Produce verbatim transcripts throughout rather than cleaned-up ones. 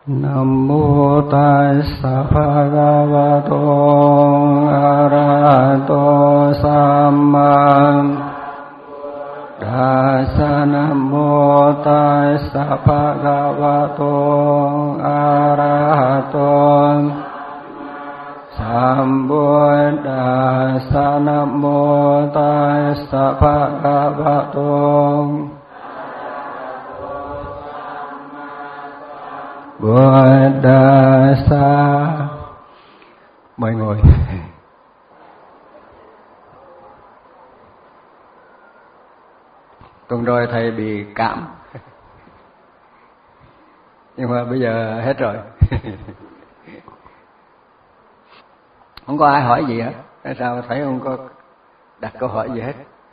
Nam mô Tassa Bhagavato Arahato Samma Tassa. Nam mô Tassa Bhagavato Arahato Sambuddhassa. Nam mô Tassa Bhagavato Buddhassa. Mời ngồi. Tuần rồi thầy bị cảm, nhưng mà bây giờ hết rồi. Không có ai hỏi gì hết. Sao thấy không có đặt câu hỏi gì hết?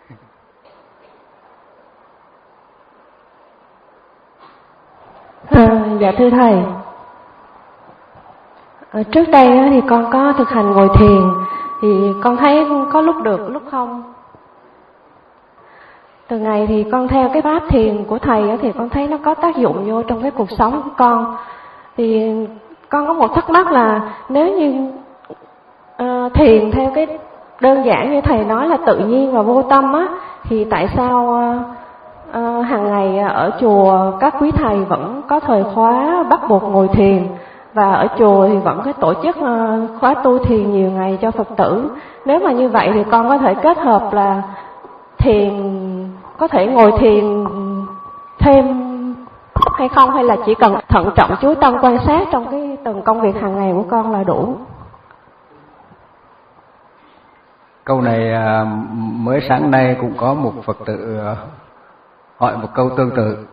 À, dạ thưa thầy, à, trước đây thì con có thực hành ngồi thiền, thì con thấy có lúc được lúc không. Từ ngày thì con theo cái pháp thiền của thầy thì con thấy nó có tác dụng vô trong cái cuộc sống của con. Thì con có một thắc mắc là nếu như uh, thiền theo cái đơn giản như thầy nói là tự nhiên và vô tâm á, thì tại sao uh, uh, hàng ngày ở chùa các quý thầy vẫn có thời khóa bắt buộc ngồi thiền, và ở chùa thì vẫn có tổ chức uh, khóa tu thiền nhiều ngày cho Phật tử? Nếu mà như vậy thì con có thể kết hợp là thiền, có thể ngồi thiền thêm hay không, hay là chỉ cần thận trọng chú tâm quan sát trong cái từng công việc hàng ngày của con là đủ? Câu này mới sáng nay cũng có một Phật tử hỏi một câu tương tự.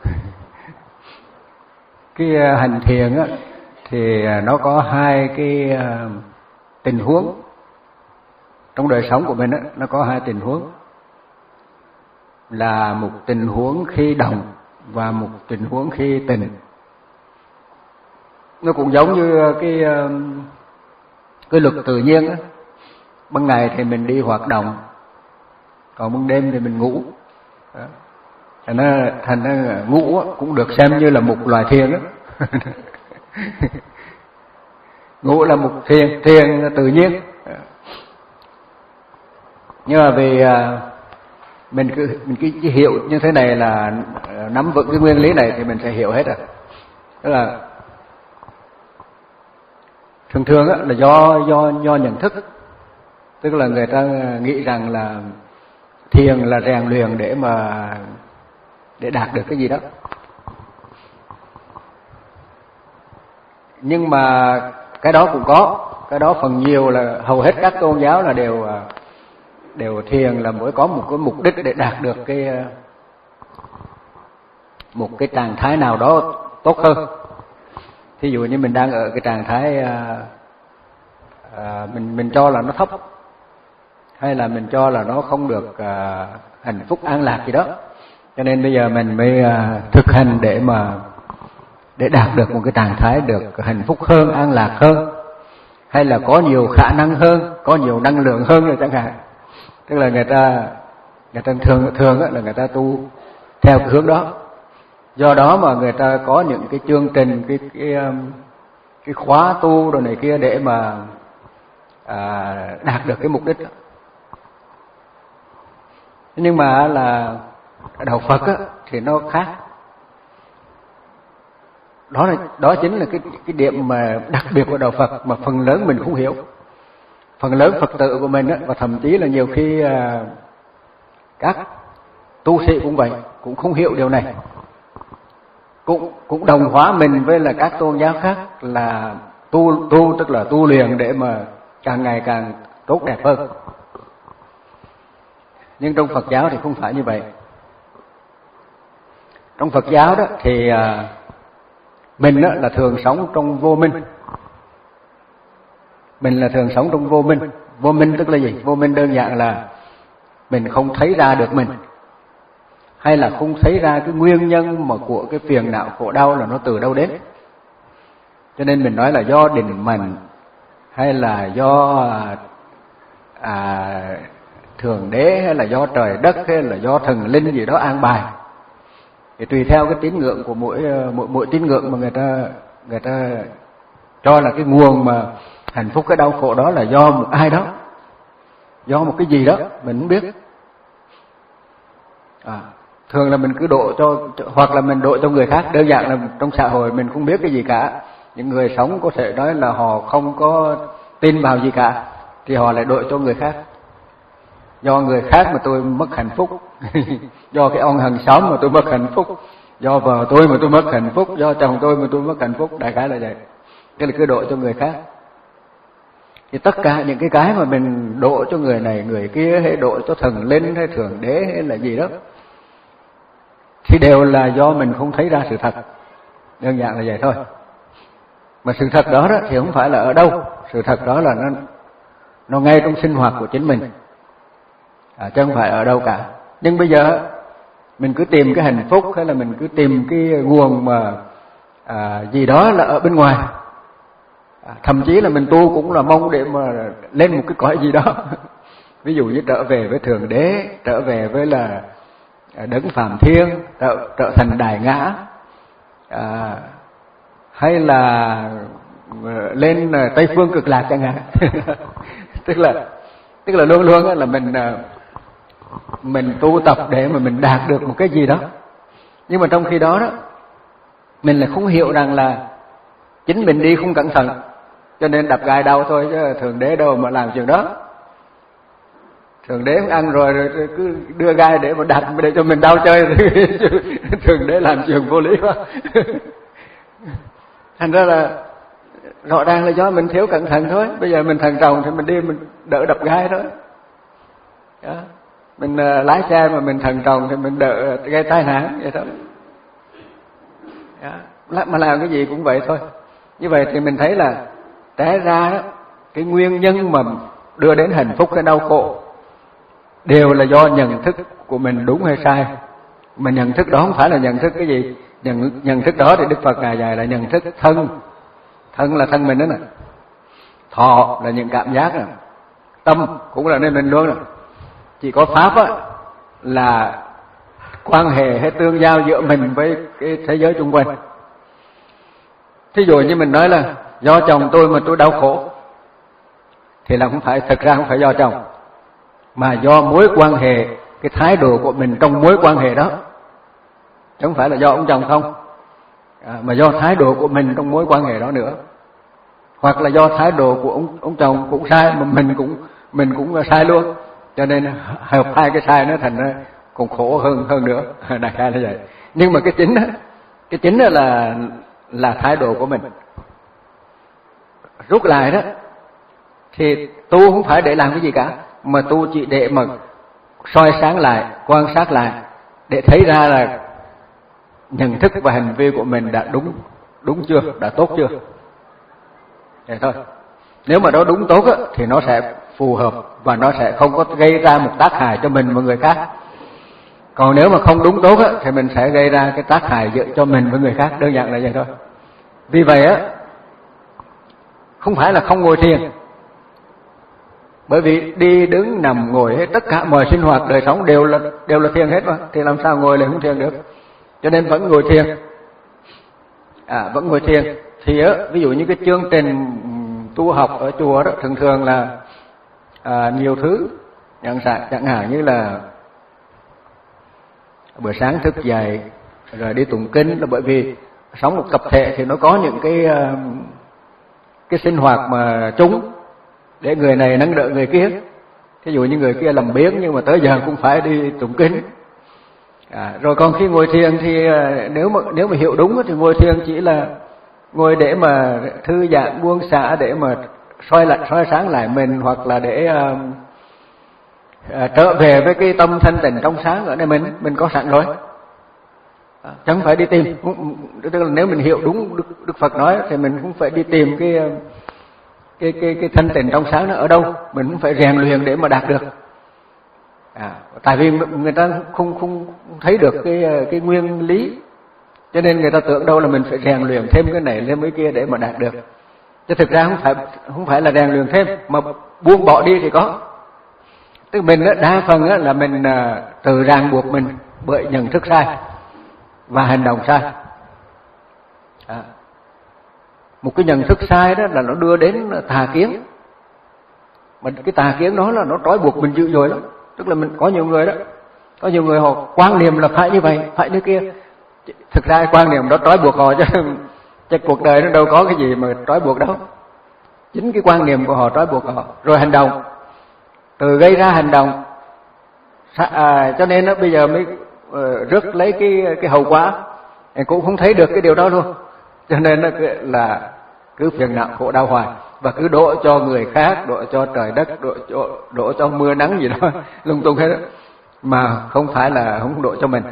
Cái hành thiền á thì nó có hai cái tình huống trong đời sống của mình á, nó có hai tình huống, là một tình huống khi động và một tình huống khi tĩnh. Nó cũng giống như cái cái luật tự nhiên á. Ban ngày thì mình đi hoạt động, còn ban đêm thì mình ngủ. Thành ra, thành ra ngủ cũng được xem như là một loài thiền đó. Ngủ là một thiền, thiền tự nhiên. Nhưng mà vì mình cứ mình cứ hiểu như thế này là nắm vững cái nguyên lý này thì mình sẽ hiểu hết rồi. Tức là thường thường á, là do do do nhận thức. Tức là người ta nghĩ rằng là thiền là rèn luyện để mà để đạt được cái gì đó. Nhưng mà cái đó cũng có, cái đó phần nhiều là hầu hết các tôn giáo là đều đều thiền là mới có một cái mục đích để đạt được cái một cái trạng thái nào đó tốt hơn. Thí dụ như mình đang ở cái trạng thái à, à, mình mình cho là nó thấp, hay là mình cho là nó không được à, hạnh phúc an lạc gì đó, cho nên bây giờ mình mới à, thực hành để mà để đạt được một cái trạng thái được hạnh phúc hơn, an lạc hơn, hay là có nhiều khả năng hơn, có nhiều năng lượng hơn rồi chẳng hạn. Tức là người ta người ta thường thường là người ta tu theo cái hướng đó. Do đó mà người ta có những cái chương trình, cái cái cái khóa tu rồi này kia để mà à, đạt được cái mục đích đó. Nhưng mà là đạo Phật á, thì nó khác. Đó là đó chính là cái cái điểm mà đặc biệt của đạo Phật mà phần lớn mình không hiểu. Phần lớn Phật tử của mình á, và thậm chí là nhiều khi à, các tu sĩ cũng vậy, cũng không hiểu điều này. Cũng cũng đồng hóa mình với là các tôn giáo khác là tu tu tức là tu luyện để mà càng ngày càng tốt đẹp hơn. Nhưng trong Phật giáo thì không phải như vậy. Trong Phật giáo đó thì à, mình đó là thường sống trong vô minh. Mình là thường sống trong vô minh. Vô minh tức là gì? Vô minh đơn giản là mình không thấy ra được mình, hay là không thấy ra cái nguyên nhân mà của cái phiền não khổ đau là nó từ đâu đến. Cho nên mình nói là do định mệnh, hay là do à, Thượng Đế, hay là do trời đất, hay là do thần linh gì đó an bài. Thì tùy theo cái tín ngưỡng của mỗi mỗi, mỗi tín ngưỡng mà người ta người ta cho là cái nguồn mà hạnh phúc, cái đau khổ đó là do một ai đó, do một cái gì đó mình không biết. À, thường là mình cứ độ cho, hoặc là mình độ cho người khác. Đơn giản là trong xã hội mình không biết cái gì cả. Những người sống có thể nói là họ không có tin vào gì cả, thì họ lại độ cho người khác. Do người khác mà tôi mất hạnh phúc, do cái ông hàng xóm mà tôi mất hạnh phúc, do vợ tôi mà tôi mất hạnh phúc, do chồng tôi mà tôi mất hạnh phúc, đại khái là vậy. Cái là cứ độ cho người khác. Thì tất cả những cái cái mà mình độ cho người này người kia, hay độ cho thần linh hay thượng đế hay là gì đó, thì đều là do mình không thấy ra sự thật. Đơn giản là vậy thôi. Mà sự thật đó, đó thì không phải là ở đâu, sự thật đó là nó nó ngay trong sinh hoạt của chính mình, à, chứ không phải ở đâu cả. Nhưng bây giờ mình cứ tìm cái hạnh phúc, hay là mình cứ tìm cái nguồn mà à, gì đó là ở bên ngoài. À, thậm chí là mình tu cũng là mong để mà lên một cái cõi gì đó. Ví dụ như trở về với thượng đế, trở về với là đấng Phạm Thiên, trở, trở thành Đại Ngã, à, hay là lên Tây Phương Cực Lạc chẳng hạn. tức là tức là luôn luôn là mình mình tu tập để mà mình đạt được một cái gì đó. Nhưng mà trong khi đó đó, mình lại không hiểu rằng là chính mình đi không cẩn thận, cho nên đập gai đau thôi, chứ thượng đế đâu mà làm chuyện đó. Thượng đế ăn rồi, rồi cứ đưa gai để mà đập để cho mình đau chơi. Thượng đế làm chuyện vô lý quá. Thành ra là rõ ràng là do mình thiếu cẩn thận thôi. Bây giờ mình thận trọng thì mình đi mình đỡ đập gai thôi. Đó. Mình uh, lái xe mà mình thận trọng thì mình đỡ gây tai nạn vậy thôi. Đó. Mà làm cái gì cũng vậy thôi. Như vậy thì mình thấy là té ra đó, cái nguyên nhân mà đưa đến hạnh phúc cái đau khổ đều là do nhận thức của mình đúng hay sai. Mà nhận thức đó không phải là nhận thức cái gì. Nhận, nhận thức đó thì Đức Phật Ngài dạy là nhận thức thân. Thân là thân mình đó nè. Thọ là những cảm giác nè. Tâm cũng là nơi mình luôn nè. Chỉ có Pháp á, là quan hệ hay tương giao giữa mình với cái thế giới xung quanh. Thí dụ như mình nói là do chồng tôi mà tôi đau khổ, thì là không phải, thực ra không phải do chồng, mà do mối quan hệ, cái thái độ của mình trong mối quan hệ đó. Chứ không phải là do ông chồng không, à, mà do thái độ của mình trong mối quan hệ đó nữa. Hoặc là do thái độ của ông, ông chồng cũng sai, mà mình cũng mình cũng sai luôn, cho nên hợp hai cái sai nó thành ra còn khổ hơn hơn nữa. Đại khái là vậy. Nhưng mà cái chính đó, cái chính đó là là thái độ của mình. Rút lại đó, thì tu không phải để làm cái gì cả, mà tu chỉ để mà soi sáng lại, quan sát lại, để thấy ra là nhận thức và hành vi của mình đã đúng đúng chưa, đã tốt chưa. Vậy thôi. Nếu mà nó đúng tốt á, thì nó sẽ phù hợp và nó sẽ không có gây ra một tác hại cho mình và người khác. Còn nếu mà không đúng tốt á, thì mình sẽ gây ra cái tác hại giữa cho mình với người khác. Đơn giản là vậy thôi. Vì vậy á, không phải là không ngồi thiền, bởi vì đi đứng nằm ngồi hết, tất cả mọi sinh hoạt đời sống đều là đều là thiền hết mà, thì làm sao ngồi lại không thiền được. Cho nên vẫn ngồi thiền. À, vẫn ngồi thiền. Thì á, ví dụ như cái chương trình tu học ở chùa đó, thường thường là à, nhiều thứ, chẳng hạn như là buổi sáng thức dậy rồi đi tụng kinh, là bởi vì sống một tập thể thì nó có những cái cái sinh hoạt mà chung để người này nâng đỡ người kia. Ví dụ như người kia làm biếng nhưng mà tới giờ cũng phải đi tụng kinh. À, rồi còn khi ngồi thiền thì nếu mà nếu mà hiểu đúng thì ngồi thiền chỉ là ngồi để mà thư giãn buông xả, để mà soi lại soi sáng lại mình, hoặc là để uh, uh, trở về với cái tâm thanh tịnh trong sáng ở đây mình mình có sẵn rồi. À, chẳng phải đi tìm. Tức là nếu mình hiểu đúng Đức, Đức Phật nói thì mình cũng phải đi tìm cái cái cái cái thanh tịnh trong sáng nó ở đâu, mình cũng phải rèn luyện để mà đạt được. À, tại vì người ta không không thấy được cái cái nguyên lý, cho nên người ta tưởng đâu là mình phải rèn luyện thêm cái này lên cái kia để mà đạt được. Chứ thực ra không phải không phải là rèn luyện thêm, mà buông bỏ đi thì có. Tức mình đó, đa phần đó là mình tự ràng buộc mình bởi nhận thức sai và hành động sai. À. Một cái nhận thức sai đó là nó đưa đến tà kiến. Mà cái tà kiến đó là nó trói buộc mình dữ dội lắm. Tức là mình có nhiều người đó, có nhiều người họ quan niệm là phải như vậy, phải như kia. Thực ra quan niệm đó trói buộc họ chứ, chứ cuộc đời nó đâu có cái gì mà trói buộc đâu. Chính cái quan niệm của họ trói buộc họ. Rồi hành động, từ gây ra hành động. À, cho nên đó, bây giờ mới uh, rước lấy cái cái hậu quả, cũng không thấy được cái điều đó luôn. Cho nên đó là cứ phiền não khổ đau hoài, và cứ đổ cho người khác, đổ cho trời đất, đổ cho, đổ cho mưa nắng gì đó lung tung hết đó, mà không phải là không đổ cho mình.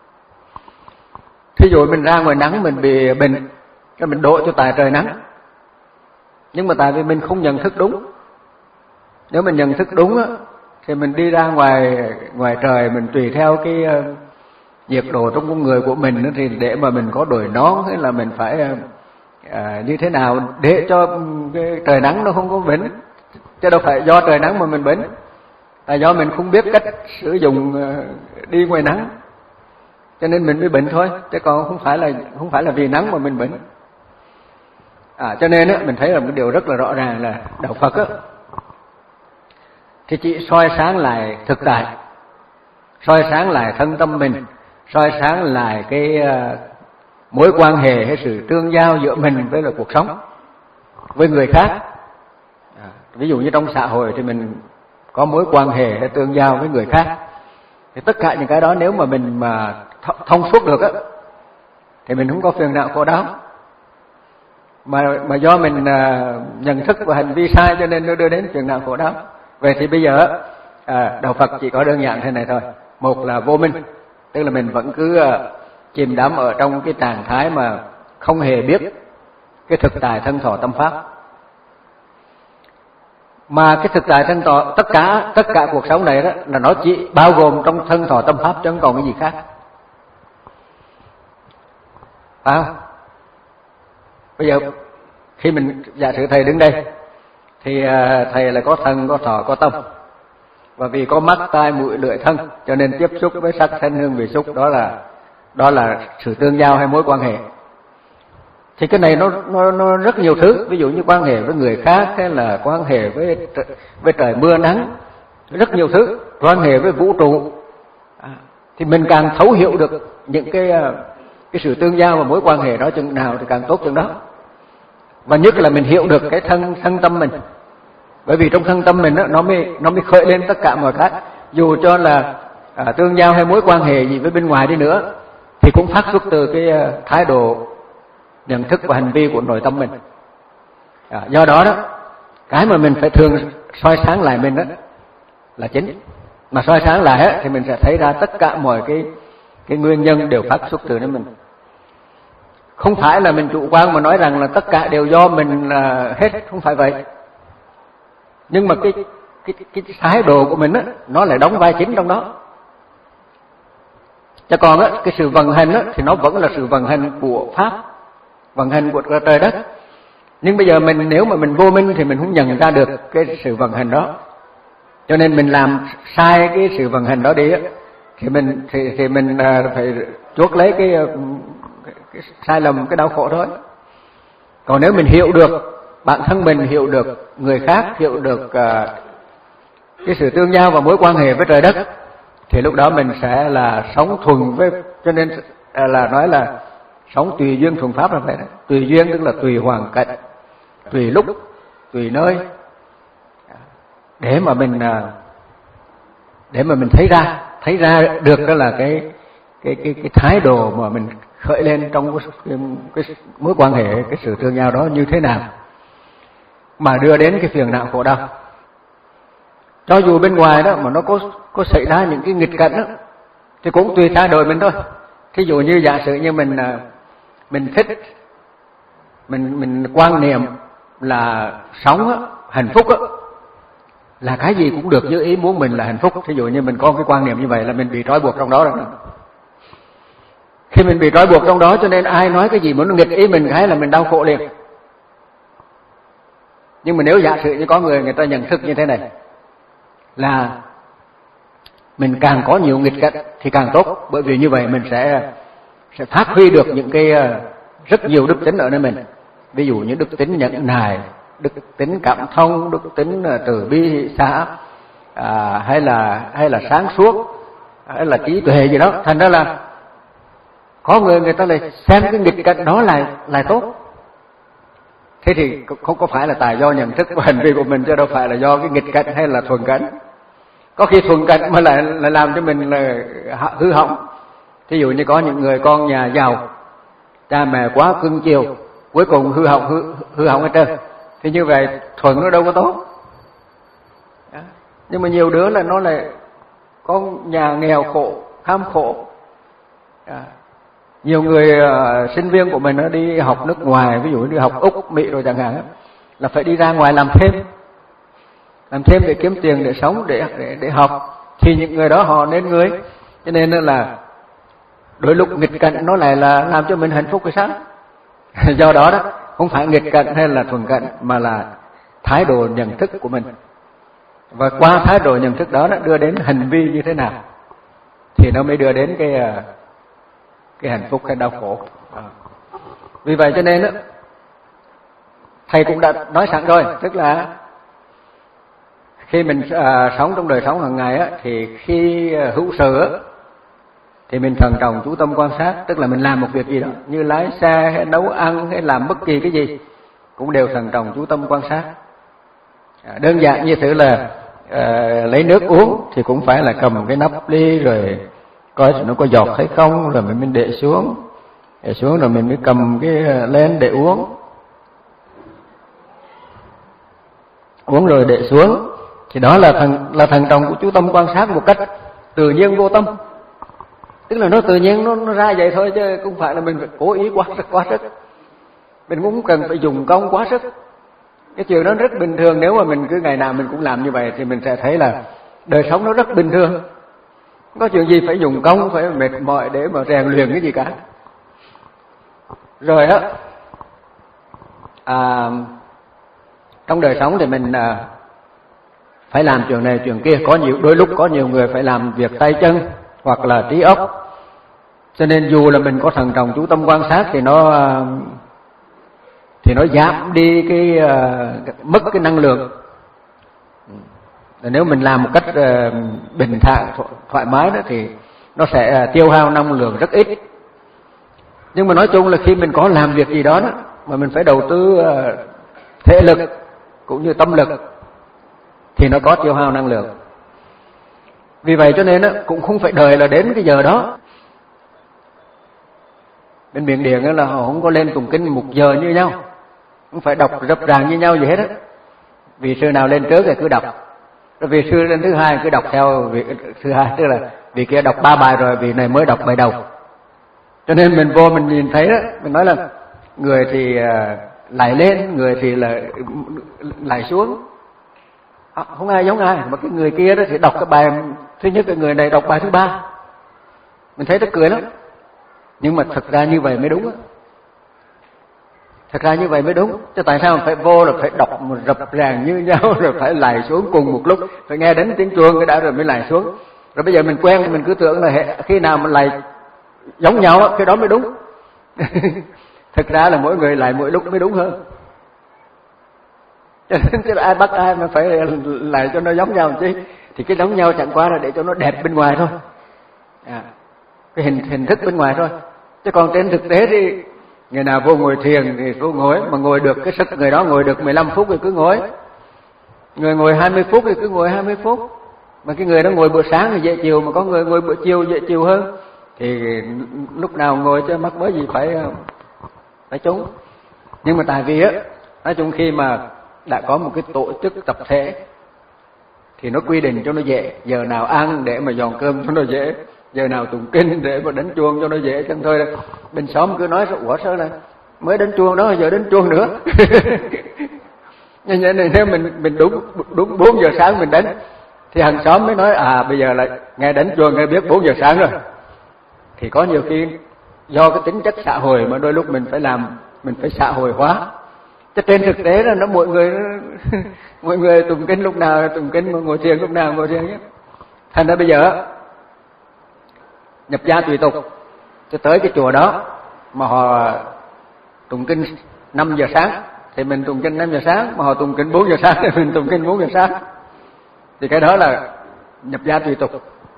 Thí dụ mình ra ngoài nắng mình bị bệnh, cái mình đổ cho tại trời nắng, nhưng mà tại vì mình không nhận thức đúng. Nếu mình nhận thức đúng á, thì mình đi ra ngoài ngoài trời, mình tùy theo cái uh, nhiệt độ trong con người của mình đó, thì để mà mình có đội nón hay là mình phải uh, uh, như thế nào để cho cái trời nắng nó không có bệnh, chứ đâu phải do trời nắng mà mình bệnh, là do mình không biết cách sử dụng uh, đi ngoài nắng, cho nên mình mới bệnh thôi, chứ còn không phải là không phải là vì nắng mà mình bệnh. À, cho nên á, mình thấy là một điều rất là rõ ràng là đạo Phật á, thì chỉ soi sáng lại thực tại, soi sáng lại thân tâm mình, soi sáng lại cái uh, mối quan hệ hay sự tương giao giữa mình với là cuộc sống, với người khác. À, ví dụ như trong xã hội thì mình có mối quan hệ hay tương giao với người khác, thì tất cả những cái đó nếu mà mình mà thông suốt được á, thì mình không có phiền não khổ đau. Mà mà do mình uh, nhận thức và hành vi sai cho nên nó đưa đến phiền não khổ đau. Vậy thì bây giờ à, đạo Phật chỉ có đơn giản thế này thôi. Một là vô minh, tức là mình vẫn cứ uh, chìm đắm ở trong cái trạng thái mà không hề biết cái thực tại thân thọ tâm pháp. Mà cái thực tại thân thọ, tất cả tất cả cuộc sống này đó là nó chỉ bao gồm trong thân thọ tâm pháp chứ không còn cái gì khác. Phải không? Bây giờ khi mình giả sử thầy đứng đây thì thầy là có thân, có thọ, có tâm, và vì có mắt, tai, mũi, lưỡi, thân cho nên tiếp xúc với sắc, thanh, hương, vị, xúc, đó là đó là sự tương giao hay mối quan hệ. Thì cái này nó nó nó rất nhiều thứ, ví dụ như quan hệ với người khác hay là quan hệ với với trời mưa nắng, rất nhiều thứ, quan hệ với vũ trụ. À, thì mình càng thấu hiểu được những cái cái sự tương giao và mối quan hệ đó chừng nào thì càng tốt chừng đó. Và nhất là mình hiểu được cái thân thân tâm mình, bởi vì trong thân tâm mình đó, nó mới nó mới khởi lên tất cả mọi cái. Dù cho là à, tương giao hay mối quan hệ gì với bên ngoài đi nữa, thì cũng phát xuất từ cái uh, thái độ nhận thức và hành vi của nội tâm mình. À, do đó đó, cái mà mình phải thường soi sáng lại mình đó là chính. Mà soi sáng lại á, thì mình sẽ thấy ra tất cả mọi cái cái nguyên nhân đều phát xuất từ nơi mình. Không phải là mình chủ quan mà nói rằng là tất cả đều do mình là hết, không phải vậy. Nhưng mà cái cái cái thái độ của mình á, nó lại đóng vai chính trong đó. Chứ còn á, cái sự vận hành á, thì nó vẫn là sự vận hành của pháp, vận hành của trời đất. Nhưng bây giờ mình nếu mà mình vô minh thì mình không nhận ra được cái sự vận hành đó. Cho nên mình làm sai cái sự vận hành đó đi á, thì mình thì thì mình phải chuốc lấy cái, cái, cái sai lầm, cái đau khổ thôi. Còn nếu mình hiểu được bản thân mình, hiểu được người khác, hiểu được uh, cái sự tương giao và mối quan hệ với trời đất, thì lúc đó mình sẽ là sống thuần với, cho nên uh, là nói là sống tùy duyên thuần pháp là vậy đó. Tùy duyên tức là tùy hoàn cảnh, tùy lúc, tùy nơi, để mà mình uh, để mà mình thấy ra thấy ra được đó là cái cái cái cái thái độ mà mình khởi lên trong cái, cái, cái mối quan hệ, cái sự tương giao đó như thế nào mà đưa đến cái phiền não khổ đau. Cho dù bên ngoài đó mà nó có có xảy ra những cái nghịch cảnh đó, thì cũng tùy thái độ mình thôi. Thí dụ như giả sử như mình mình thích, mình mình quan niệm là sống đó, hạnh phúc đó, là cái gì cũng được như ý muốn mình là hạnh phúc. Thí dụ như mình có cái quan niệm như vậy là mình bị trói buộc trong đó rồi. Khi mình bị trói buộc trong đó cho nên ai nói cái gì muốn nghịch ý mình cái là mình đau khổ liền. Nhưng mà nếu giả sử như có người người ta nhận thức như thế này, là mình càng có nhiều nghịch cảnh thì càng tốt, bởi vì như vậy mình sẽ sẽ phát huy được những cái rất nhiều đức tính ở nơi mình. ví dụ như đức tính nhẫn nại, đức tính cảm thông, đức tính từ bi hỷ xả, à, hay là hay là sáng suốt, hay là trí tuệ gì đó. Thành ra là có người người ta lại xem cái nghịch cảnh đó lại lại tốt. Thế thì không có phải là tại do nhận thức và hành vi của mình, chứ đâu phải là do cái nghịch cảnh hay là thuận cảnh. Có khi thuận cảnh mà lại lại làm cho mình là hư hỏng. Thí dụ như có những người con nhà giàu, cha mẹ quá cưng chiều, cuối cùng hư hỏng hư, hư hỏng hết trơn. Thì như vậy thuận nó đâu có tốt. Nhưng mà nhiều đứa là nó lại có nhà nghèo khổ, kham khổ. À, nhiều người uh, sinh viên của mình nó đi học nước ngoài, ví dụ đi học Úc, Mỹ rồi chẳng hạn, là phải đi ra ngoài làm thêm, làm thêm để kiếm tiền để sống, để để để học. Thì những người đó họ nên người, cho nên là đôi lúc nghịch cảnh nó lại là làm cho mình hạnh phúc cái sáng. Do đó đó, không phải nghịch cảnh hay là thuận cảnh, mà là thái độ nhận thức của mình. Và qua thái độ nhận thức đó, đó đưa đến hành vi như thế nào thì nó mới đưa đến cái cái hạnh phúc hay đau khổ. À. Vì vậy cho nên đó, thầy cũng đã nói sẵn rồi, tức là khi mình à, sống trong đời sống hàng ngày á, thì khi hữu sự á, thì mình thận trọng chú tâm quan sát, tức là mình làm một việc gì đó như lái xe hay nấu ăn hay làm bất kỳ cái gì cũng đều thận trọng chú tâm quan sát. À, đơn giản như thế là à, lấy nước uống thì cũng phải là cầm cái nắp ly rồi coi nó có giọt hay không, rồi mình mới để xuống, để xuống rồi mình mới cầm cái lên để uống, uống rồi để xuống. Thì đó là thần là thần trọng của chú tâm quan sát một cách tự nhiên vô tâm, tức là nó tự nhiên nó, nó ra vậy thôi, chứ không phải là mình phải cố ý quá sức quá sức, mình cũng không cần phải dùng công quá sức. Cái chuyện đó rất bình thường. Nếu mà mình cứ ngày nào mình cũng làm như vậy thì mình sẽ thấy là đời sống nó rất bình thường, không có chuyện gì phải dùng công, phải mệt mỏi để mà rèn luyện cái gì cả. Rồi á, à, trong đời sống thì mình à, phải làm chuyện này chuyện kia. Có nhiều đôi lúc có nhiều người phải làm việc tay chân hoặc là trí óc, cho nên dù là mình có thần trọng chú tâm quan sát thì nó thì nó giảm đi cái uh, mất cái năng lượng. Nếu mình làm một cách uh, bình thản thoải mái đó thì nó sẽ uh, tiêu hao năng lượng rất ít. Nhưng mà nói chung là khi mình có làm việc gì đó, đó mà mình phải đầu tư uh, thể lực cũng như tâm lực thì nó có tiêu hao năng lượng. Vì vậy cho nên đó, cũng không phải đợi là đến cái giờ đó. Bên Miến Điện là họ không có lên tụng kinh một giờ như nhau, không phải đọc rập ràng như nhau gì hết á. Vị sư nào lên trước thì cứ đọc, rồi vị sư lên thứ hai cứ đọc theo vị thứ hai, tức là vị kia đọc ba bài rồi vị này mới đọc bài đầu. Cho nên mình vô mình nhìn thấy đó, mình nói là người thì lại lên, người thì là lại xuống, à, không ai giống ai. Mà cái người kia đó thì đọc cái bài thứ nhất, cái người này đọc bài thứ ba, mình thấy nó cười lắm. Nhưng mà thật ra như vậy mới đúng á. Thật ra như vậy mới đúng. Chứ tại sao phải vô là phải đọc một rập ràng như nhau, rồi phải lại xuống cùng một lúc, phải nghe đến tiếng chuông cái đã rồi mới lại xuống. Rồi bây giờ mình quen mình cứ tưởng là khi nào mình lại giống nhau á, cái đó mới đúng. Thật ra là mỗi người lại mỗi lúc mới đúng hơn. Cho nên chứ ai bắt ai mà phải lại cho nó giống nhau chứ. Thì cái giống nhau chẳng qua là để cho nó đẹp bên ngoài thôi. À, cái hình hình thức bên ngoài thôi. Chứ còn trên thực tế thì người nào vô ngồi thiền thì vô ngồi, mà ngồi được cái sức người đó ngồi được mười lăm phút thì cứ ngồi. Người ngồi hai mươi phút thì cứ ngồi hai mươi phút. Mà cái người đó ngồi buổi sáng thì dễ chịu, mà có người ngồi buổi chiều dễ chịu hơn. Thì lúc nào ngồi cho mắc mới gì phải phải trúng. Nhưng mà tại vì á, nói chung khi mà đã có một cái tổ chức tập thể thì nó quy định cho nó dễ, giờ nào ăn để mà dọn cơm cho nó dễ, giờ nào tụng kinh để mà đánh chuông cho nó dễ. Chẳng thôi là bên xóm cứ nói ủa sao là mới đánh chuông đó, giờ đánh chuông nữa. Như vậy này, nếu mình mình đúng đúng bốn giờ sáng mình đánh thì hàng xóm mới nói à bây giờ là nghe đánh chuông nghe biết bốn giờ sáng rồi. Thì có nhiều khi do cái tính chất xã hội mà đôi lúc mình phải làm, mình phải xã hội hóa. Chứ trên thực tế là nó mọi người mọi người tụng kinh lúc nào tụng kinh, mà ngồi thiền lúc nào ngồi thiền nhé. Thành ra bây giờ nhập gia tùy tục, cho tới cái chùa đó mà họ tụng kinh năm giờ sáng thì mình tụng kinh năm giờ sáng, mà họ tụng kinh bốn giờ sáng thì mình tụng kinh bốn giờ sáng. Thì cái đó là nhập gia tùy tục.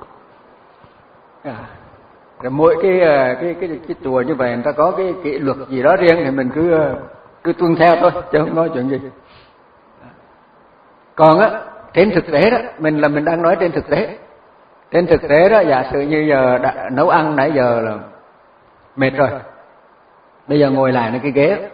À, rồi mỗi cái cái cái cái chùa như vậy người ta có cái kỷ luật gì đó riêng thì mình cứ cứ tuân theo thôi, chứ không nói chuyện gì. Còn á, trên thực tế đó, mình là mình đang nói trên thực tế. Trên thực tế đó, giả sử như giờ đã, nấu ăn nãy giờ là mệt rồi, bây giờ ngồi lại lên cái ghế,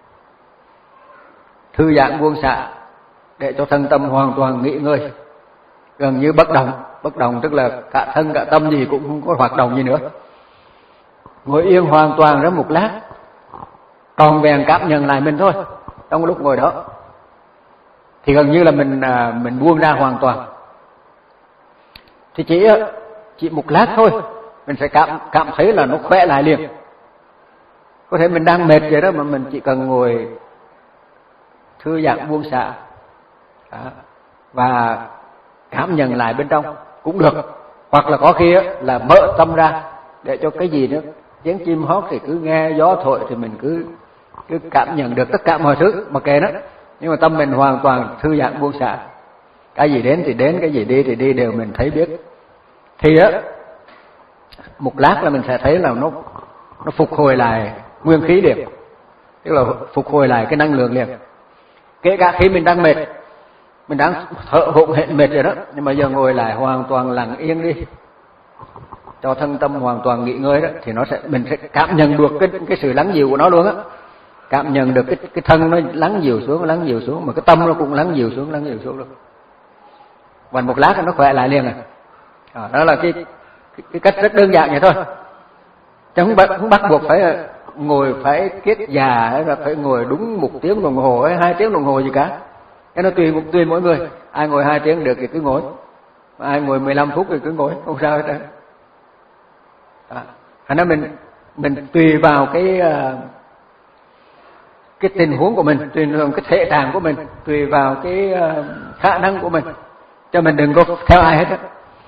thư giãn buông xả để cho thân tâm hoàn toàn nghỉ ngơi, gần như bất động. Bất động tức là cả thân cả tâm gì cũng không có hoạt động gì nữa. Ngồi yên hoàn toàn ra một lát, tròn vẹn cảm nhận lại mình thôi. Trong lúc ngồi đó thì gần như là mình mình buông ra hoàn toàn. Thì chỉ chỉ một lát thôi, mình sẽ cảm cảm thấy là nó khỏe lại liền. Có thể mình đang mệt vậy đó mà mình chỉ cần ngồi thư giãn buông xả và cảm nhận lại bên trong cũng được. Hoặc là có khi là mở tâm ra để cho cái gì nữa, tiếng chim hót thì cứ nghe, gió thổi thì mình cứ cứ cảm nhận được tất cả mọi thứ, mặc kệ đó. Nhưng mà tâm mình hoàn toàn thư giãn buông xả, cái gì đến thì đến, cái gì đi thì đi, đều mình thấy biết. Thì á, một lát là mình sẽ thấy là nó nó phục hồi lại nguyên khí liền, tức là phục hồi lại cái năng lượng liền. Kể cả khi mình đang mệt, mình đang thở hổn hển mệt rồi đó, nhưng mà giờ ngồi lại hoàn toàn lặng yên đi, cho thân tâm hoàn toàn nghỉ ngơi đó, thì nó sẽ mình sẽ cảm nhận được cái cái sự lắng dịu của nó luôn á. Cảm nhận được cái cái thân nó lắng dịu xuống, lắng dịu xuống, mà cái tâm nó cũng lắng dịu xuống, lắng dịu xuống luôn. Và một lát nó khỏe lại liền à. À, đó là cái, cái cái cách rất đơn giản vậy thôi. Chứ không bắt, không bắt buộc phải ngồi phải kiết già hay là phải ngồi đúng một tiếng đồng hồ hay hai tiếng đồng hồ gì cả. Cái nó tùy tùy mỗi người. Ai ngồi hai tiếng được thì cứ ngồi, ai ngồi mười lăm phút thì cứ ngồi, không sao hết. À, thành ra mình mình tùy vào cái cái tình huống của mình, tùy vào cái thể trạng của mình, tùy vào cái khả năng của mình, cho mình đừng có theo ai hết.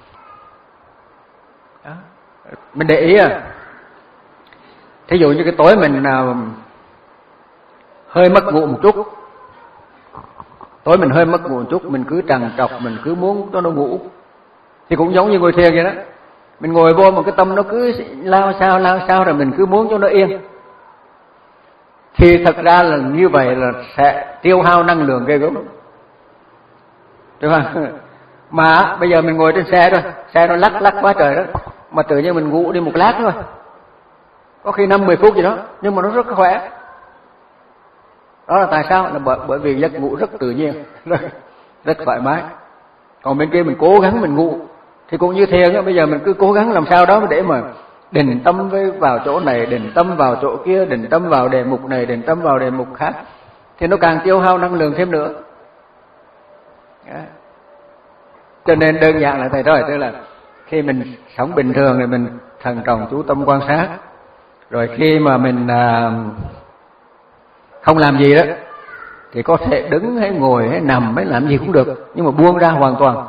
Đó. Mình để ý à, thí dụ như cái tối mình nào hơi mất ngủ một chút, tối mình hơi mất ngủ một chút, mình cứ trằn trọc, mình cứ muốn cho nó ngủ, thì cũng giống như ngồi thiền vậy đó. Mình ngồi vô một cái tâm nó cứ lao sao lao sao rồi mình cứ muốn cho nó yên, thì thật ra là như vậy là sẽ tiêu hao năng lượng ghê gớm, đúng không? Mà bây giờ mình ngồi trên xe rồi, xe nó lắc lắc quá trời đó, mà tự nhiên mình ngủ đi một lát thôi, có khi năm mười phút gì đó, nhưng mà nó rất khỏe. Đó là tại sao? Là bởi, bởi vì giấc ngủ rất tự nhiên, rất, rất thoải mái. Còn bên kia mình cố gắng mình ngủ thì cũng như thiền á, bây giờ mình cứ cố gắng làm sao đó để mà định tâm với vào chỗ này, định tâm vào chỗ kia, định tâm vào đề mục này, định tâm vào đề mục khác, thì nó càng tiêu hao năng lượng thêm nữa. Đó. Cho nên đơn giản là thầy nói, tức là khi mình sống bình thường thì mình thận trọng chú tâm quan sát, rồi khi mà mình à, không làm gì đó thì có thể đứng hay ngồi hay nằm hay làm gì cũng được, nhưng mà buông ra hoàn toàn.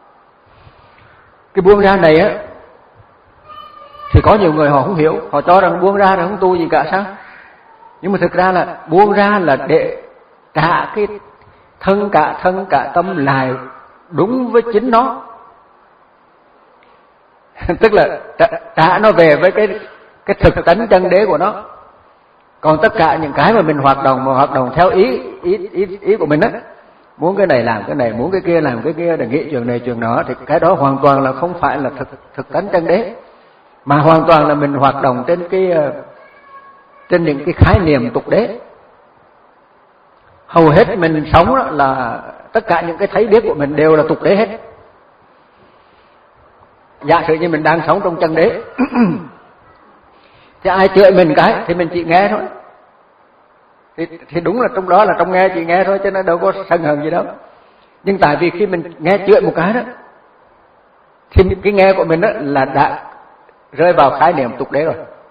Cái buông ra này á thì có nhiều người họ không hiểu, họ cho rằng buông ra là không tu gì cả sao? Nhưng mà thực ra là buông ra là để cả cái thân cả thân cả tâm lại đúng với chính nó. Tức là trả, trả nó về với cái cái thực tánh chân đế của nó. Còn tất cả những cái mà mình hoạt động mà hoạt động theo ý ý ý, ý của mình á, muốn cái này làm cái này, muốn cái kia làm cái kia, để nghĩ chuyện này chuyện đó, thì cái đó hoàn toàn là không phải là thực thực tánh chân đế, mà hoàn toàn là mình hoạt động trên cái trên những cái khái niệm tục đế. Hầu hết mình sống đó là tất cả những cái thấy biết của mình đều là tục đế hết. Giả sử như mình đang sống trong chân đế thì ai chửi mình cái thì mình chỉ nghe thôi, thì, thì đúng là trong đó là trong nghe chỉ nghe thôi, chứ nó đâu có sân hận gì đâu. Nhưng tại vì khi mình nghe chửi một cái đó thì cái nghe của mình đó là đã rơi vào khái niệm tục đế rồi.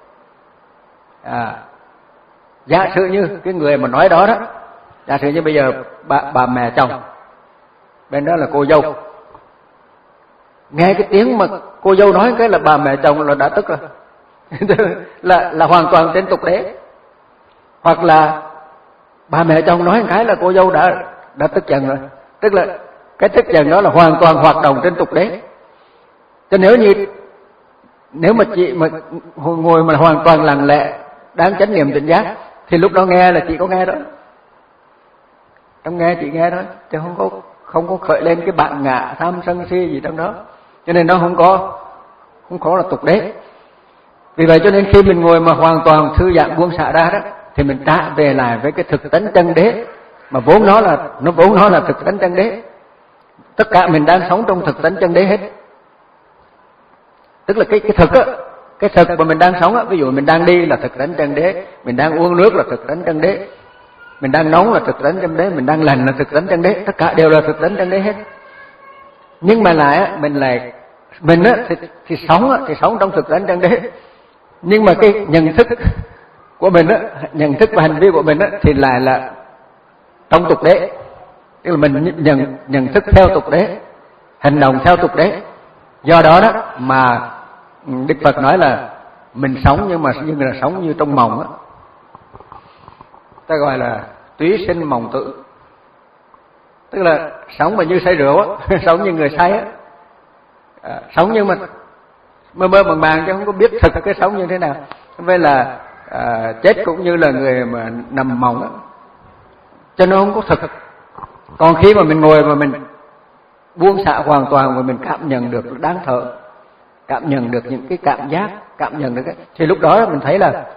À, giả sử như cái người mà nói đó đó, giả sử như bây giờ bà, bà mẹ chồng, bên đó là cô dâu, nghe cái tiếng mà cô dâu nói cái là bà mẹ chồng là đã tức rồi. là là hoàn toàn trên tục đế. Hoặc là ba mẹ chồng nói một cái là cô dâu đã đã tức giận rồi, tức là cái tức giận đó là hoàn toàn hoạt động trên tục đế. Cho nếu như nếu mà chị mà ngồi mà hoàn toàn lặng lẽ đáng chánh niệm tỉnh giác thì lúc đó nghe là chị có nghe đó, trong nghe chị nghe đó, chứ không có không có khởi lên cái bạn ngạ tham sân si gì trong đó, cho nên nó không có không có là tục đế. Vì vậy cho nên khi mình ngồi mà hoàn toàn thư giãn buông xả ra đó thì mình trả về lại với cái thực tánh chân đế, mà vốn nó là nó vốn nó là thực tánh chân đế. Tất cả mình đang sống trong thực tánh chân đế hết. Tức là cái cái thực á, cái thực mà mình đang sống á, ví dụ mình đang đi là thực tánh chân đế, mình đang uống nước là thực tánh chân đế, mình đang nóng là thực tánh chân đế, mình đang lành là thực tánh chân đế, tất cả đều là thực tánh chân đế hết. Nhưng mà lại á, mình lại mình á thì, thì sống á, thì sống trong thực tánh chân đế, nhưng mà cái nhận thức của mình á, nhận thức và hành vi của mình á thì lại là trong tục đế, tức là mình nhận nhận thức theo tục đế, hành động theo tục đế. Do đó đó mà Đức Phật nói là mình sống nhưng mà nhưng là sống như trong mộng á, ta gọi là túy sinh mộng tử, tức là sống mà như say rượu á, sống như người say á, à, sống nhưng mà mơ mơ màng màng chứ không có biết thực cái sống như thế nào. Vậy là à, chết cũng như là người mà nằm mộng á, cho nó không có thực. Còn khi mà mình ngồi mà mình buông xả hoàn toàn và mình cảm nhận được đáng thở, cảm nhận được những cái cảm giác, cảm nhận được cái, thì lúc đó mình thấy là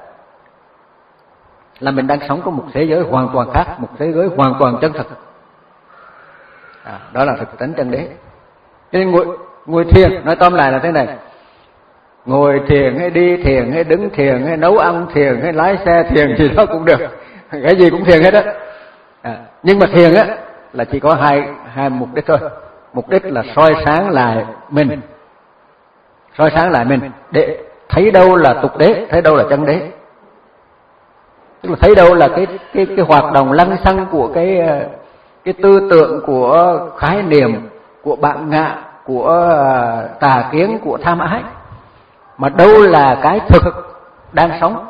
là mình đang sống trong một thế giới hoàn toàn khác, một thế giới hoàn toàn chân thực. À, đó là thực tánh chân đế. Cho nên ngồi ngồi thiền, nói tóm lại là thế này: ngồi thiền hay đi thiền hay đứng thiền hay nấu ăn thiền hay lái xe thiền thì nó cũng được, cái gì cũng thiền hết á. À, nhưng mà thiền á là chỉ có hai hai mục đích thôi. Mục đích là soi sáng lại mình, soi sáng lại mình để thấy đâu là tục đế, thấy đâu là chân đế. Tức là thấy đâu là cái cái cái hoạt động lăng xăng của cái cái tư tưởng, của khái niệm, của bạn ngạ, của tà kiến, của tham ái, mà đâu là cái thực đang sống.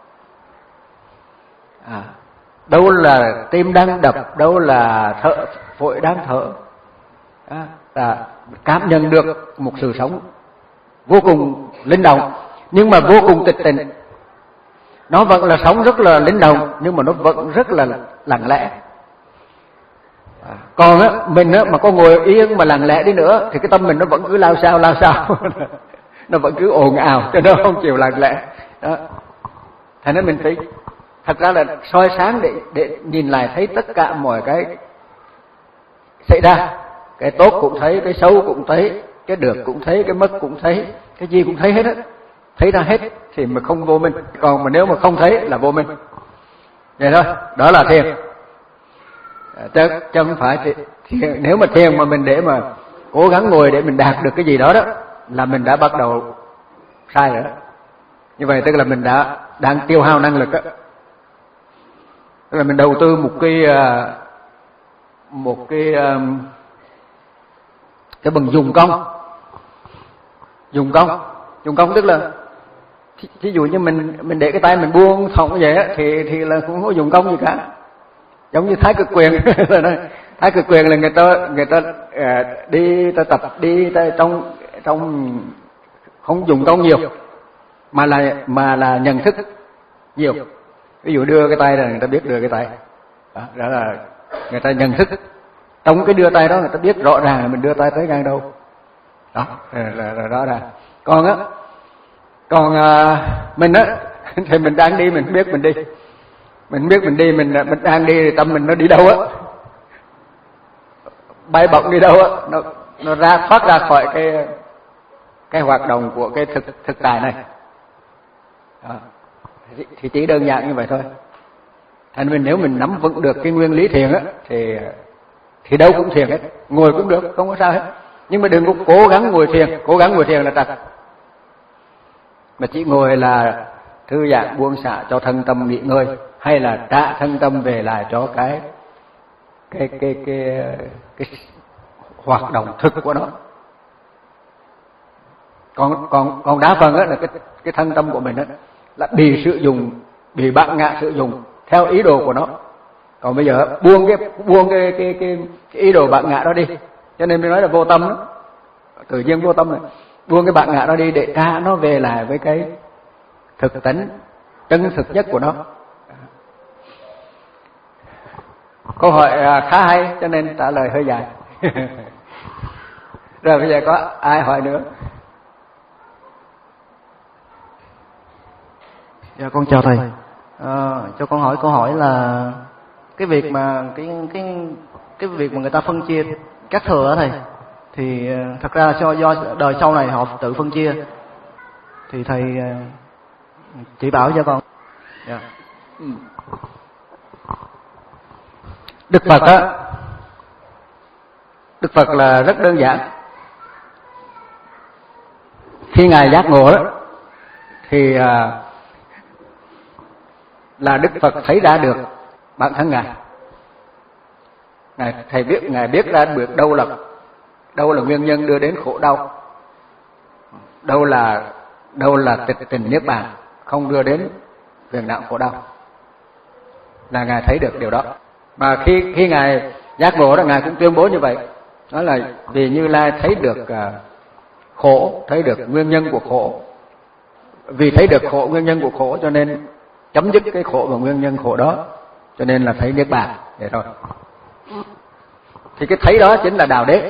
À, đâu là tim đang đập, đâu là thở phổi đang thở. À, à, cảm nhận được một sự sống vô cùng linh động, nhưng mà vô cùng tịch tịnh. Nó vẫn là sống rất là linh động, nhưng mà nó vẫn rất là lặng lẽ. À, còn á, mình á, mà có ngồi yên mà lặng lẽ đi nữa thì cái tâm mình nó vẫn cứ lao sao lao sao nó vẫn cứ ồn ào, cho nó không chịu lặng lẽ đó. Thành nên mình phải thật ra là soi sáng để để nhìn lại thấy tất cả mọi cái xảy ra, cái tốt cũng thấy, cái xấu cũng thấy, cái được cũng thấy, cái mất cũng thấy, cái gì cũng thấy hết á, thấy ra hết thì mà không vô minh. Còn mà nếu mà không thấy là vô minh. Vậy thôi, đó là thiền. Chứ không phải thiền, nếu mà thiền mà mình để mà cố gắng ngồi để mình đạt được cái gì đó đó là mình đã bắt đầu sai rồi đó. Như vậy tức là mình đã đang tiêu hao năng lực á. Tức là mình đầu tư một cái một cái cái bằng dùng công, dùng công, dùng công tức là ví dụ như mình mình để cái tay mình buông thõng như vậy á, thì thì là không có dùng công gì cả. Giống như thái cực quyền thái cực quyền là người ta người ta uh, đi ta tập đi ta trong trong không dùng công nhiều, mà là mà là nhận thức nhiều. Ví dụ đưa cái tay là người ta biết đưa cái tay đó, đó là người ta nhận thức. Trong cái đưa tay đó người ta biết rõ ràng là mình đưa tay tới ngang đâu đó, là, là rõ ràng. Còn á còn à, mình á thì mình đang đi mình biết mình đi, mình biết mình đi mình mình đang đi thì tâm mình nó đi đâu á, bay bổng đi đâu á, nó nó ra thoát ra khỏi cái cái hoạt động của cái thực thực tại này đó. Thì chỉ đơn giản như vậy thôi. Thành mình nếu mình nắm vững được cái nguyên lý thiền á thì thì đâu cũng thiền hết, ngồi cũng được, không có sao hết. Nhưng mà đừng có cố gắng ngồi thiền, cố gắng ngồi thiền là trật. Mà chỉ ngồi là thư giãn buông xả cho thân tâm nghỉ ngơi, hay là trả thân tâm về lại cho cái cái cái cái cái, cái hoạt động thực của nó. Còn còn còn đa phần á là cái cái thân tâm của mình á là bị sử dụng, bị bạn ngạ sử dụng theo ý đồ của nó. Còn bây giờ buông cái buông cái cái cái, cái ý đồ bạn ngạ đó đi, cho nên mới nói là vô tâm đó, tự nhiên vô tâm này. Buông cái bạn ngạ đó đi để tra nó về lại với cái thực tánh chân thực nhất của nó. Câu hỏi khá hay cho nên trả lời hơi dài. Rồi bây giờ có ai hỏi nữa? Dạ con chào thầy. À, cho con hỏi câu hỏi là cái việc mà cái cái cái việc mà người ta phân chia các thừa đó thầy, thì thật ra là do do đời sau này họ tự phân chia, thì thầy chỉ bảo cho con. Dạ. Ừ. Đức Phật á, Đức Phật là rất đơn giản. Khi ngài giác ngộ đó thì à, là Đức Phật thấy ra được bản thân ngài. Ngài thầy biết ngài biết ra được đâu là đâu là nguyên nhân đưa đến khổ đau, đâu là đâu là tịch tình niết bàn không đưa đến phiền não khổ đau, là ngài thấy được điều đó. Mà khi khi ngài giác ngộ đó, ngài cũng tuyên bố như vậy, đó là vì Như Lai thấy được uh, khổ, thấy được nguyên nhân của khổ, vì thấy được khổ, nguyên nhân của khổ cho nên chấm dứt cái khổ và nguyên nhân khổ đó, cho nên là thấy niết bàn vậy thôi. Thì cái thấy đó chính là đạo đế,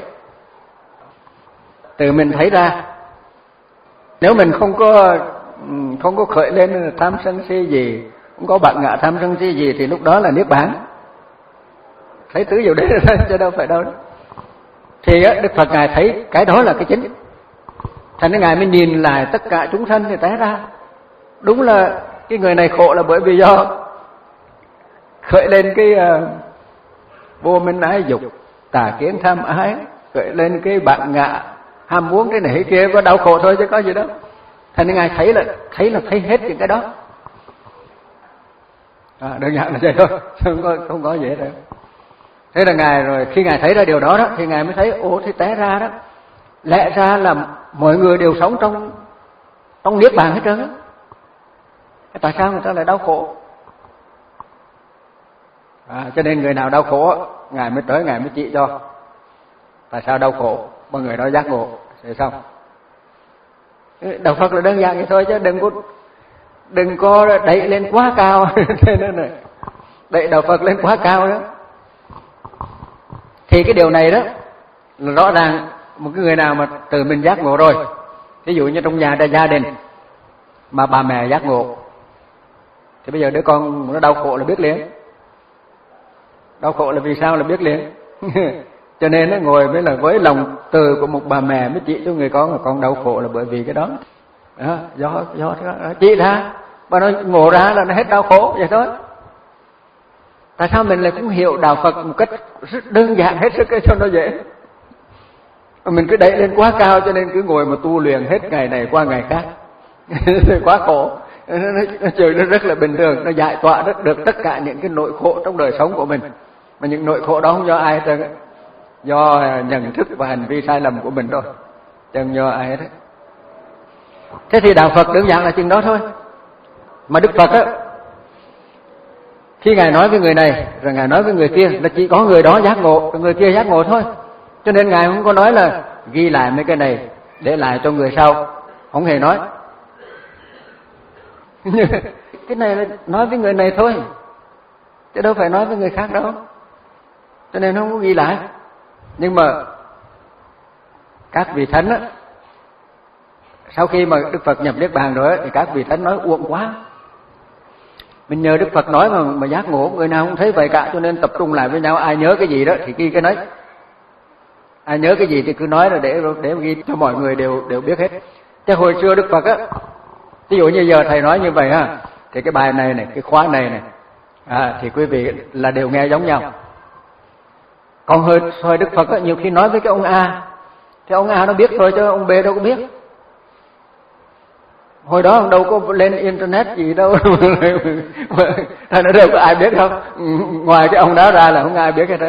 từ mình thấy ra. Nếu mình không có không có khởi lên tham sân si gì, không có bạn ngạ tham sân si gì, thì lúc đó là niết bàn, thấy tứ diệu đế chứ đâu phải đâu. Thì Đức Phật ngài thấy cái đó là cái chính, thành nên ngài mới nhìn lại tất cả chúng sanh thì té ra đúng là cái người này khổ là bởi vì do khởi lên cái uh, vô minh ái dục, tà kiến tham ái, khởi lên cái bạn ngạ ham muốn cái này cái kia, có đau khổ thôi chứ có gì đâu. Thành nên ngài thấy là thấy là thấy hết những cái đó. À, đơn giản là vậy thôi, không có không có gì hết đâu. Thế là ngài rồi khi ngài thấy ra điều đó đó thì ngài mới thấy ồ, thì té ra đó lẽ ra là mọi người đều sống trong trong niết bàn hết trơn á. Tại sao người ta lại đau khổ? À, cho nên người nào đau khổ ngài mới tới, ngài mới chỉ cho tại sao đau khổ, mọi người đó giác ngộ sẽ xong. Đạo Phật là đơn giản vậy thôi, chứ đừng có đừng có đẩy lên quá cao. Thế nên là đẩy đạo Phật lên quá cao đó. Thì cái điều này đó là rõ ràng một cái người nào mà từ mình giác ngộ rồi, ví dụ như trong nhà gia đình mà bà mẹ giác ngộ, thì bây giờ đứa con nó đau khổ là biết liền. Đau khổ là vì sao là biết liền. Cho nên nó ngồi mới là với lòng từ của một bà mẹ mới chỉ cho người con là con đau khổ là bởi vì cái đó. Đó, do do chỉ ra và nó ngộ ra là nó hết đau khổ vậy thôi. Tại sao mình lại cũng hiểu đạo Phật một cách rất đơn giản hết sức cho nó dễ. Mình cứ đẩy lên quá cao cho nên cứ ngồi mà tu luyện hết ngày này qua ngày khác. Quá khổ. Nó, nó, nó, nó rất là bình thường, nó giải tỏa rất được tất cả những cái nỗi khổ trong đời sống của mình. Mà những nỗi khổ đó không do ai hết, do nhận thức và hành vi sai lầm của mình thôi, chẳng do ai hết. Thế thì đạo Phật đơn giản là chừng đó thôi. Mà Đức Phật á, khi ngài nói với người này rồi ngài nói với người kia là chỉ có người đó giác ngộ, người kia giác ngộ thôi. Cho nên ngài không có nói là ghi lại mấy cái này để lại cho người sau, không hề nói. Cái này là nói với người này thôi, chứ đâu phải nói với người khác đâu. Cho nên không có ghi lại. Nhưng mà các vị thánh á, sau khi mà Đức Phật nhập niết bàn rồi thì các vị thánh nói uổng quá. Mình nhờ Đức Phật nói mà mà giác ngộ, người nào không thấy vậy cả, cho nên tập trung lại với nhau, ai nhớ cái gì đó thì ghi cái đấy. Ai nhớ cái gì thì cứ nói là để để ghi cho mọi người đều đều biết hết. Chứ hồi xưa Đức Phật á, ví dụ như giờ thầy nói như vậy ha, thì cái bài này này, cái khóa này này, à, thì quý vị là đều nghe giống nhau. Còn hồi, hồi Đức Phật á, nhiều khi nói với cái ông A, thì ông A nó biết thôi chứ ông B đâu có biết. Hồi đó ông đâu có lên internet gì đâu, thành ra đâu có ai biết đâu. Ngoài cái ông đó ra là không ai biết hết đó.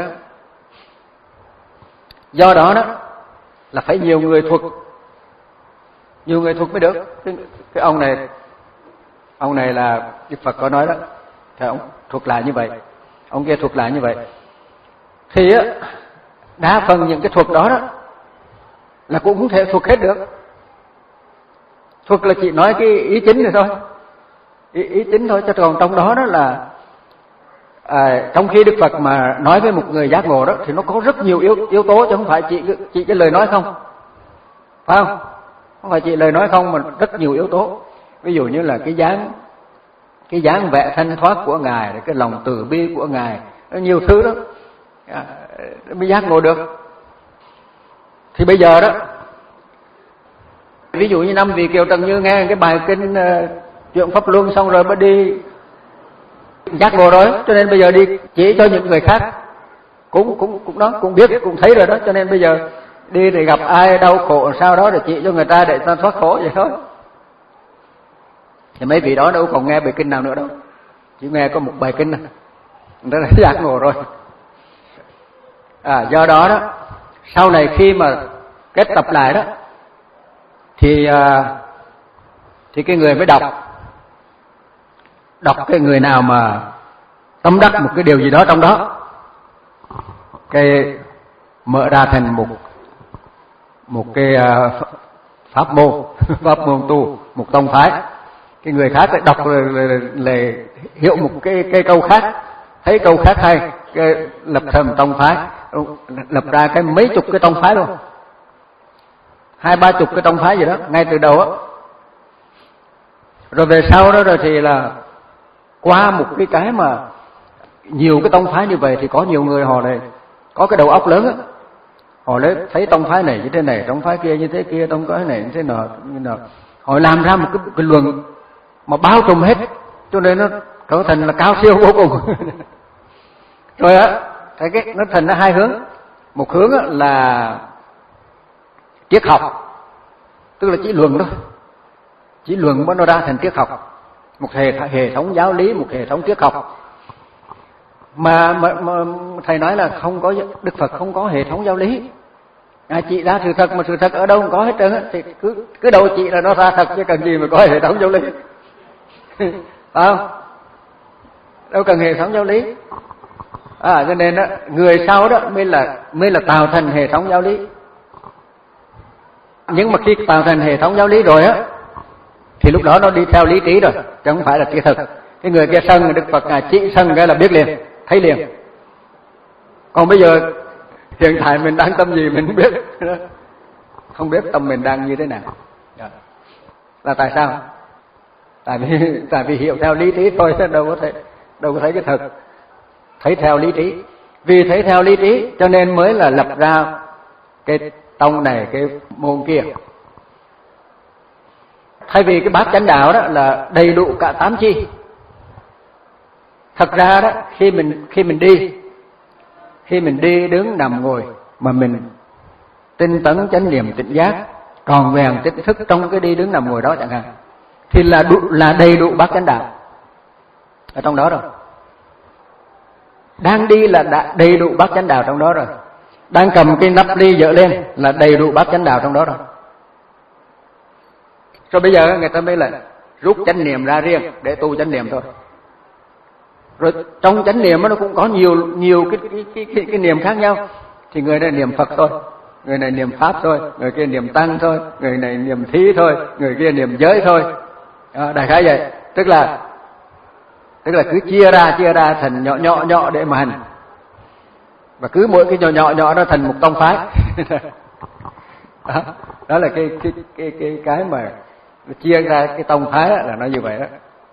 Do đó đó là phải nhiều người thuật, nhiều người thuật mới được. Cái, cái ông này, ông này là Đức Phật có nói đó, thì ông thuật lại như vậy. ông kia thuật lại như vậy. Thì á, đa phần những cái thuật đó đó là cũng không thể thuật hết được. Thuật là chỉ nói cái ý chính này thôi, ý, ý chính thôi, cho còn trong đó đó là à, trong khi Đức Phật mà nói với một người giác ngộ đó thì nó có rất nhiều yếu yếu tố, chứ không phải chỉ chỉ cái lời nói không, phải không? Không phải chỉ lời nói không mà rất nhiều yếu tố. Ví dụ như là cái dáng cái dáng vẻ thanh thoát của ngài, cái lòng từ bi của ngài, nhiều thứ đó à, mới giác ngộ được. Thì bây giờ đó, ví dụ như năm vị Kiều Trần Như nghe cái bài kinh uh, chuyện Pháp Luân xong rồi mới đi giác ngộ rồi, cho nên bây giờ đi chỉ cho những người khác cũng cũng cũng đó cũng biết cũng thấy rồi đó, cho nên bây giờ đi để gặp ai đau khổ sao đó để chỉ cho người ta để ta thoát khổ vậy thôi. Thì mấy vị đó đâu còn nghe bài kinh nào nữa đâu, chỉ nghe có một bài kinh này, đó là giác ngộ rồi. À, do đó đó sau này khi mà kết tập lại đó thì à, thì cái người mới đọc đọc cái người nào mà tâm đắc một cái điều gì đó trong đó, cái mở ra thành một một cái uh, pháp môn pháp môn tu, một tông phái. Cái người khác lại đọc là, là, là hiểu một cái cái câu khác, thấy câu khác hay, cái lập thành tông phái, lập ra cái mấy chục cái tông phái luôn, hai ba chục cái tông phái gì đó ngay từ đầu á. Rồi về sau đó rồi thì là qua một cái cái mà nhiều cái tông phái như vậy thì có nhiều người họ này có cái đầu óc lớn á, họ lấy thấy tông phái này như thế này, tông phái kia như thế kia, tông phái này như thế nọ như nọ, họ làm ra một cái, cái luận mà bao trùm hết, cho nên nó trở thành là cao siêu vô cùng. Rồi á, thấy cái nó thành ra hai hướng, một hướng là triết học, tức là chỉ luận thôi, chỉ luận mới nó ra thành triết học, một hệ hệ thống giáo lý, một hệ thống triết học. Mà, mà, mà thầy nói là không có, Đức Phật không có hệ thống giáo lý. À, chị ra sự thật mà sự thật ở đâu không có hết trơn á, thì cứ cứ đầu chị là nó ra thật, chứ cần gì mà có hệ thống giáo lý. Phải không? Đâu cần hệ thống giáo lý. À, cho nên đó, người sau đó mới là mới là tạo thành hệ thống giáo lý. Nhưng mà khi tạo thành hệ thống giáo lý rồi á, thì lúc đó nó đi theo lý trí rồi, chứ không phải là tri thực. Cái người kia sân, Đức Phật à, chỉ sân cái là biết liền, thấy liền. Còn bây giờ hiện tại mình đang tâm gì mình không biết, không biết tâm mình đang như thế nào. Là tại sao? Tại vì tại vì hiểu theo lý trí thôi, đâu có thể đâu có thấy cái thực. Thấy theo lý trí, vì thấy theo lý trí cho nên mới là lập ra cái tông này, cái môn kia. Thay vì cái bát chánh đạo đó là đầy đủ cả tám chi. Thật ra đó, khi mình khi mình đi, khi mình đi đứng nằm ngồi mà mình tinh tấn chánh niệm tỉnh giác, tròn vẹn tỉnh thức trong cái đi đứng nằm ngồi đó chẳng hạn, thì là đủ, là đầy đủ bát chánh đạo ở trong đó rồi. Đang đi là đã đầy đủ bát chánh đạo trong đó rồi. Đang cầm cái nắp ly dở lên là đầy đủ bát chánh đạo trong đó rồi. Rồi bây giờ người ta mới là rút chánh niệm ra riêng để tu chánh niệm thôi. Rồi trong chánh niệm nó cũng có nhiều nhiều cái cái cái cái, cái niệm khác nhau. Thì người này niệm Phật thôi, người này niệm Pháp thôi, người kia niệm Tăng thôi, người này niệm Thí thôi, người kia niệm giới thôi. À, đại khái vậy. Tức là tức là cứ chia ra chia ra thành nhỏ nhỏ nhỏ để mà hành. Và cứ mỗi cái nhỏ nhỏ nhỏ nó thành một tông phái. Đó, đó là cái cái cái cái cái mà chia ra cái tông phái đó, là nó như vậy đó.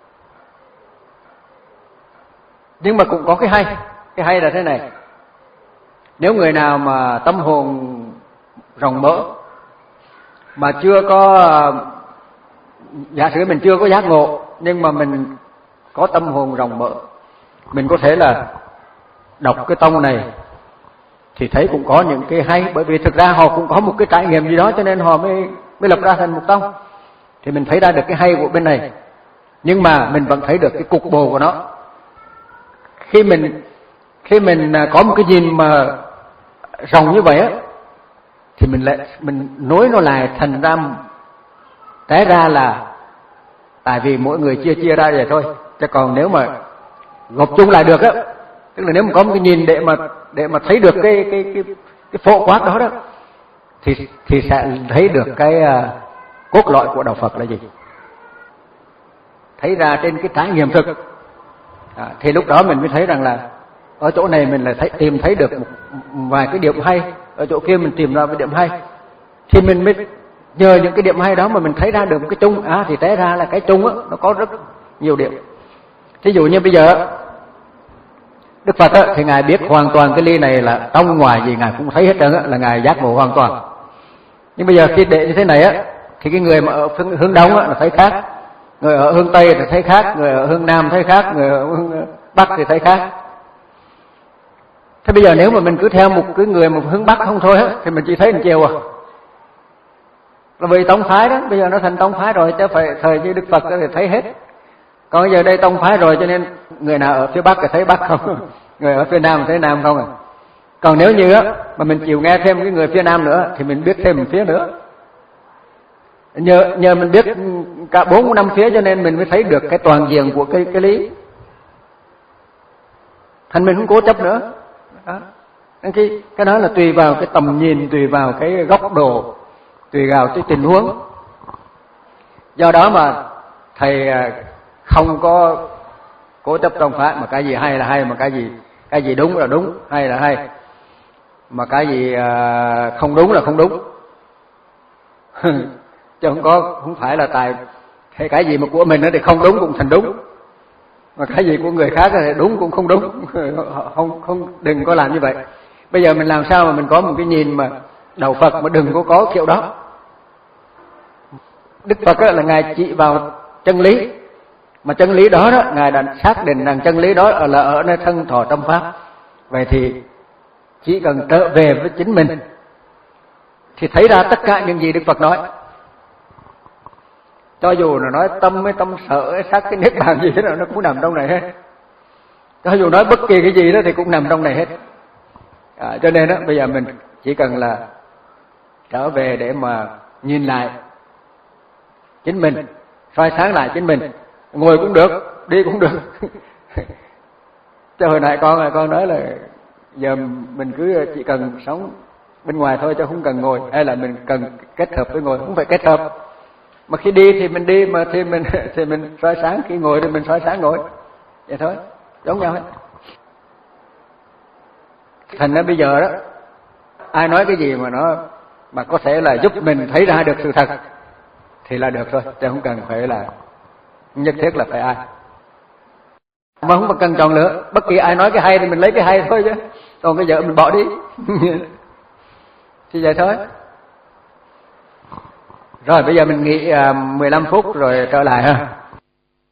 Nhưng mà cũng có cái hay, cái hay là thế này. Nếu người nào mà tâm hồn rộng mở, mà chưa có, giả sử mình chưa có giác ngộ, nhưng mà mình có tâm hồn rộng mở, mình có thể là đọc cái tông này thì thấy cũng có những cái hay, bởi vì thực ra họ cũng có một cái trải nghiệm gì đó cho nên họ mới mới lập ra thành một tông. Thì mình thấy ra được cái hay của bên này, nhưng mà mình vẫn thấy được cái cục bộ của nó. Khi mình khi mình có một cái nhìn mà rộng như vậy á, thì mình lại mình nối nó lại thành ra té ra là tại vì mỗi người chia chia ra vậy thôi. Chứ còn nếu mà gộp chung lại được á, Tức là nếu mà có một cái nhìn để mà để mà thấy được cái cái cái cái phổ quát đó đó, thì thì sẽ thấy được cái uh, cốt lõi của đạo Phật là gì, thấy ra trên cái trải nghiệm thực. À, thì lúc đó mình mới thấy rằng là ở chỗ này mình lại thấy, tìm thấy được một vài cái điểm hay, ở chỗ kia mình tìm ra cái điểm hay, thì mình mới nhờ những cái điểm hay đó mà mình thấy ra được một cái chung. À thì té ra là cái chung á nó có rất nhiều điểm. Thí dụ như bây giờ Đức Phật á, thì ngài biết hoàn toàn cái ly này là trong ngoài gì ngài cũng thấy hết trơn á, là ngài giác ngộ hoàn toàn. Nhưng bây giờ khi để như thế này á, thì cái người mà ở hướng đông á là thấy khác, người ở hướng tây thì thấy khác, người ở hướng nam thấy khác, người ở hướng bắc thì thấy khác. Thế bây giờ nếu mà mình cứ theo một cái người một hướng bắc không thôi á, thì mình chỉ thấy một chiều à. Là vì tông phái đó, bây giờ nó thành tông phái rồi, chứ phải thời như Đức Phật thì thấy hết. Còn bây giờ đây tông phái rồi cho nên người nào ở phía bắc thì thấy bắc không, người ở phía nam thì thấy nam không à. Còn nếu như á mà mình chịu nghe thêm cái người phía nam nữa thì mình biết thêm một phía nữa. Nhờ nhờ mình biết cả bốn năm phía cho nên mình mới thấy được cái toàn diện của cái cái lý. Thành mình không cố chấp nữa. Đó. Cái cái đó là tùy vào cái tầm nhìn, tùy vào cái góc độ, tùy vào cái tình huống. Do đó mà thầy không có cố chấp tông phái, mà cái gì hay là hay, mà cái gì cái gì đúng là đúng, hay là hay, mà cái gì không đúng là không đúng. Chứ không có, không phải là tại hay cái gì mà của mình thì không đúng cũng thành đúng, mà cái gì của người khác thì đúng cũng không đúng. Không không đừng có làm như vậy. Bây giờ mình làm sao mà mình có một cái nhìn mà đạo Phật mà đừng có có kiểu đó. Đức Phật là ngài chỉ vào chân lý, mà chân lý đó đó ngài đã xác định rằng chân lý đó là ở nơi thân thọ tâm pháp. Vậy thì chỉ cần trở về với chính mình thì thấy ra tất cả những gì Đức Phật nói. Cho dù là nói tâm với tâm sở, sắc cái niết bàn gì đó nó cũng nằm trong này hết. Cho dù nói bất kỳ cái gì đó thì cũng nằm trong này hết. À, cho nên đó bây giờ mình chỉ cần là trở về để mà nhìn lại chính mình, soi sáng lại chính mình, ngồi cũng được, đi cũng được. Cho hồi nãy con con nói là giờ mình cứ chỉ cần sống bên ngoài thôi chứ không cần ngồi, hay là mình cần kết hợp với ngồi, không phải kết hợp. Mà khi đi thì mình đi, mà thì mình thì mình soi sáng, khi ngồi thì mình soi sáng ngồi. Vậy thôi, giống nhau hết. Thành ra bây giờ đó, ai nói cái gì mà nó mà có thể là giúp mình thấy ra được sự thật thì là được thôi, chứ không cần phải là nhất thiết là phải ai. Mà không cần chọn lựa, bất kỳ ai nói cái hay thì mình lấy cái hay thôi chứ. Còn cái vợ mình bỏ đi. Thì vậy thôi. Rồi bây giờ mình nghỉ mười lăm phút rồi trở lại ha.